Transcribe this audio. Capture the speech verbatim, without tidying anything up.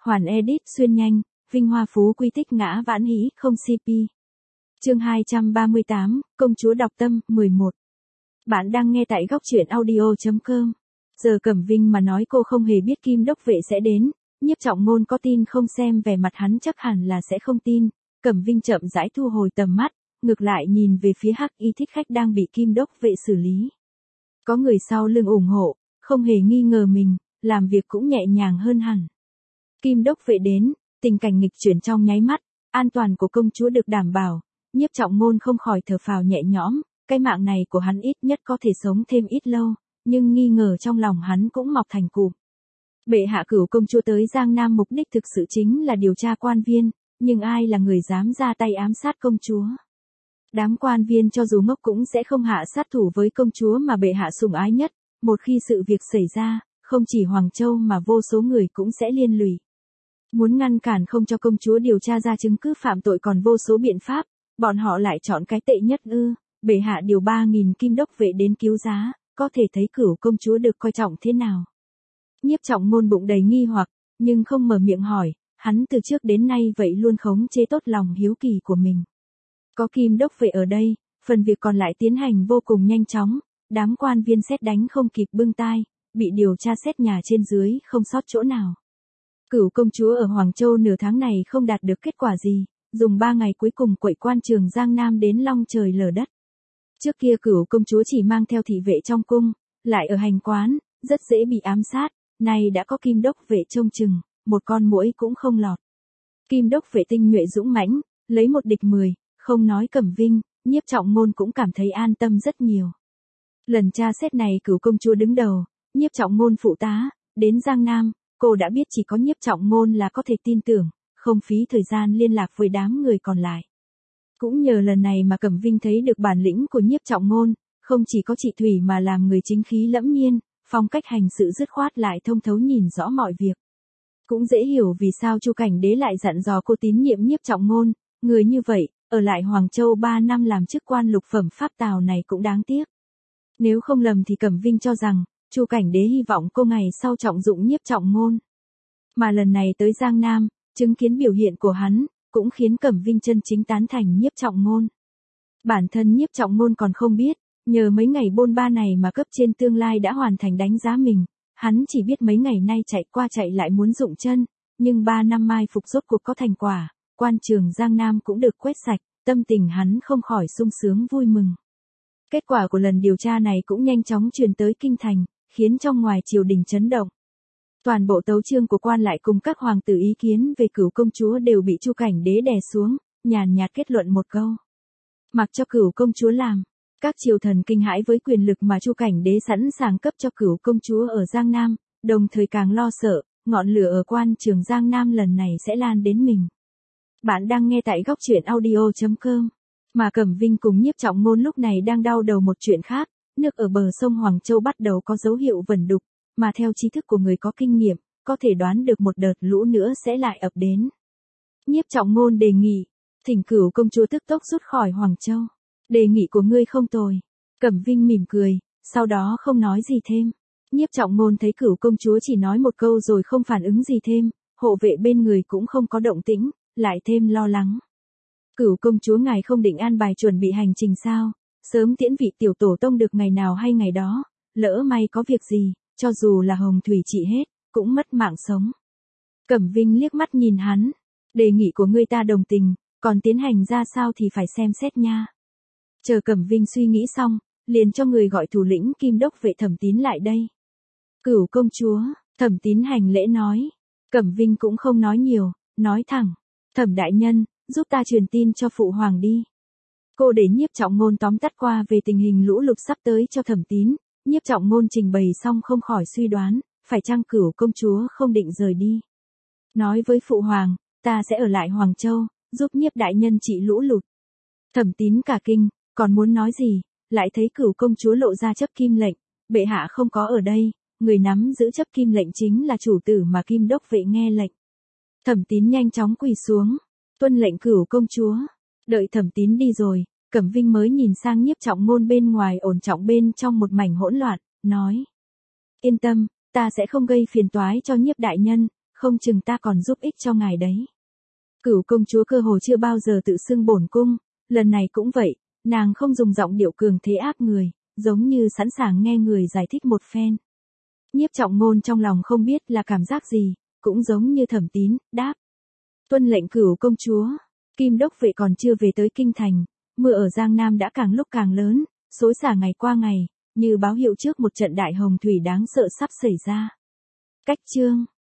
Hoàn edit xuyên nhanh, vinh hoa phú quý tích ngã vãn hĩ không xê pê. Chương hai trăm ba mươi tám, Công chúa đọc tâm, mười một. Bạn đang nghe tại góc truyện audio chấm com. Giờ Cẩm Vinh mà nói cô không hề biết Kim Đốc Vệ sẽ đến, Nhiếp Trọng Ngôn có tin không xem vẻ mặt hắn chắc hẳn là sẽ không tin. Cẩm Vinh chậm rãi thu hồi tầm mắt, ngược lại nhìn về phía Hắc Y thích khách đang bị Kim Đốc Vệ xử lý. Có người sau lưng ủng hộ, không hề nghi ngờ mình, làm việc cũng nhẹ nhàng hơn hẳn. Kim Đốc Vệ đến, tình cảnh nghịch chuyển trong nháy mắt, an toàn của công chúa được đảm bảo, Nhiếp Trọng Ngôn không khỏi thở phào nhẹ nhõm, cái mạng này của hắn ít nhất có thể sống thêm ít lâu, nhưng nghi ngờ trong lòng hắn cũng mọc thành cụm. Bệ hạ cửu công chúa tới Giang Nam mục đích thực sự chính là điều tra quan viên, nhưng ai là người dám ra tay ám sát công chúa? Đám quan viên cho dù ngốc cũng sẽ không hạ sát thủ với công chúa mà bệ hạ sủng ái nhất, một khi sự việc xảy ra, không chỉ Hoàng Châu mà vô số người cũng sẽ liên lụy. Muốn ngăn cản không cho công chúa điều tra ra chứng cứ phạm tội còn vô số biện pháp, bọn họ lại chọn cái tệ nhất ư, bệ hạ điều ba nghìn Kim Đốc Vệ đến cứu giá, có thể thấy cửu công chúa được coi trọng thế nào. Nhiếp Trọng Ngôn bụng đầy nghi hoặc, nhưng không mở miệng hỏi, hắn từ trước đến nay vậy luôn khống chế tốt lòng hiếu kỳ của mình. Có Kim Đốc Vệ ở đây, phần việc còn lại tiến hành vô cùng nhanh chóng, đám quan viên sét đánh không kịp bưng tai, bị điều tra xét nhà trên dưới không sót chỗ nào. Cửu công chúa ở Hoàng Châu nửa tháng này không đạt được kết quả gì, dùng ba ngày cuối cùng quậy quan trường Giang Nam đến long trời lở đất. Trước kia cửu công chúa chỉ mang theo thị vệ trong cung, lại ở hành quán, rất dễ bị ám sát, nay đã có Kim Đốc Vệ trông chừng, một con muỗi cũng không lọt. Kim Đốc Vệ tinh nhuệ dũng mãnh, lấy một địch mười, không nói Cẩm Vinh, Nhiếp Trọng Ngôn cũng cảm thấy an tâm rất nhiều. Lần tra xét này cửu công chúa đứng đầu, Nhiếp Trọng Ngôn phụ tá, đến Giang Nam, cô đã biết chỉ có Nhiếp Trọng Ngôn là có thể tin tưởng, không phí thời gian liên lạc với đám người còn lại. Cũng nhờ lần này mà Cẩm Vinh thấy được bản lĩnh của Nhiếp Trọng Ngôn, không chỉ có chị Thủy mà làm người chính khí lẫm nhiên, phong cách hành sự dứt khoát lại thông thấu nhìn rõ mọi việc. Cũng dễ hiểu vì sao Chu Cảnh Đế lại dặn dò cô tín nhiệm Nhiếp Trọng Ngôn, người như vậy, ở lại Hoàng Châu ba năm làm chức quan lục phẩm pháp tào này cũng đáng tiếc. Nếu không lầm thì Cẩm Vinh cho rằng, Chu Cảnh Đế hy vọng cô ngày sau trọng dụng Nhiếp Trọng Ngôn. Mà lần này tới Giang Nam, chứng kiến biểu hiện của hắn, cũng khiến Cẩm Vinh chân chính tán thành Nhiếp Trọng Ngôn. Bản thân Nhiếp Trọng Ngôn còn không biết, nhờ mấy ngày bôn ba này mà cấp trên tương lai đã hoàn thành đánh giá mình, hắn chỉ biết mấy ngày nay chạy qua chạy lại muốn dụng chân, nhưng ba năm mai phục rốt cuộc có thành quả, quan trường Giang Nam cũng được quét sạch, tâm tình hắn không khỏi sung sướng vui mừng. Kết quả của lần điều tra này cũng nhanh chóng truyền tới kinh thành, khiến trong ngoài triều đình chấn động. Toàn bộ tấu chương của quan lại cùng các hoàng tử ý kiến về cửu công chúa đều bị Chu Cảnh Đế đè xuống, nhàn nhạt kết luận một câu. Mặc cho cửu công chúa làm, các triều thần kinh hãi với quyền lực mà Chu Cảnh Đế sẵn sàng cấp cho cửu công chúa ở Giang Nam, đồng thời càng lo sợ, ngọn lửa ở quan trường Giang Nam lần này sẽ lan đến mình. Bạn đang nghe tại góc truyện audio chấm com. Mà Cẩm Vinh cùng Nhiếp Trọng Ngôn lúc này đang đau đầu một chuyện khác, nước ở bờ sông Hoàng Châu bắt đầu có dấu hiệu vẩn đục, mà theo trí thức của người có kinh nghiệm, có thể đoán được một đợt lũ nữa sẽ lại ập đến. Nhiếp Trọng Ngôn đề nghị, thỉnh cửu công chúa tức tốc rút khỏi Hoàng Châu. Đề nghị của ngươi không tồi. Cẩm Vinh mỉm cười, sau đó không nói gì thêm. Nhiếp Trọng Ngôn thấy cửu công chúa chỉ nói một câu rồi không phản ứng gì thêm, hộ vệ bên người cũng không có động tĩnh, lại thêm lo lắng. Cửu công chúa ngài không định an bài chuẩn bị hành trình sao, sớm tiễn vị tiểu tổ tông được ngày nào hay ngày đó, lỡ may có việc gì, cho dù là hồng thủy trị hết, cũng mất mạng sống. Cẩm Vinh liếc mắt nhìn hắn, đề nghị của ngươi ta đồng tình, còn tiến hành ra sao thì phải xem xét nha. Chờ Cẩm Vinh suy nghĩ xong, liền cho người gọi thủ lĩnh Kim Đốc Vệ Thẩm Tín lại đây. Cửu công chúa, Thẩm Tín hành lễ nói. Cẩm Vinh cũng không nói nhiều, nói thẳng, Thẩm đại nhân, giúp ta truyền tin cho phụ hoàng đi. Cô để Nhiếp Trọng Ngôn tóm tắt qua về tình hình lũ lụt sắp tới cho Thẩm Tín, Nhiếp Trọng Ngôn trình bày xong không khỏi suy đoán, phải chăng cửu công chúa không định rời đi. Nói với phụ hoàng, ta sẽ ở lại Hoàng Châu, giúp Nhiếp đại nhân trị lũ lụt. Thẩm Tín cả kinh, còn muốn nói gì, lại thấy cửu công chúa lộ ra chấp kim lệnh, bệ hạ không có ở đây, người nắm giữ chấp kim lệnh chính là chủ tử mà Kim Đốc Vệ nghe lệnh. Thẩm Tín nhanh chóng quỳ xuống, tuân lệnh cửu công chúa. Đợi Thẩm Tín đi rồi, Cẩm Vinh mới nhìn sang Nhiếp Trọng Ngôn bên ngoài ổn trọng bên trong một mảnh hỗn loạn, nói. Yên tâm, ta sẽ không gây phiền toái cho Nhiếp đại nhân, không chừng ta còn giúp ích cho ngài đấy. Cửu công chúa cơ hồ chưa bao giờ tự xưng bổn cung, lần này cũng vậy, nàng không dùng giọng điệu cường thế áp người, giống như sẵn sàng nghe người giải thích một phen. Nhiếp Trọng Ngôn trong lòng không biết là cảm giác gì, cũng giống như Thẩm Tín, đáp. Tuân lệnh cửu công chúa, Kim đốc vệ còn chưa về tới kinh thành, mưa ở Giang Nam đã càng lúc càng lớn, xối xả ngày qua ngày, như báo hiệu trước một trận đại hồng thủy đáng sợ sắp xảy ra. Cách chương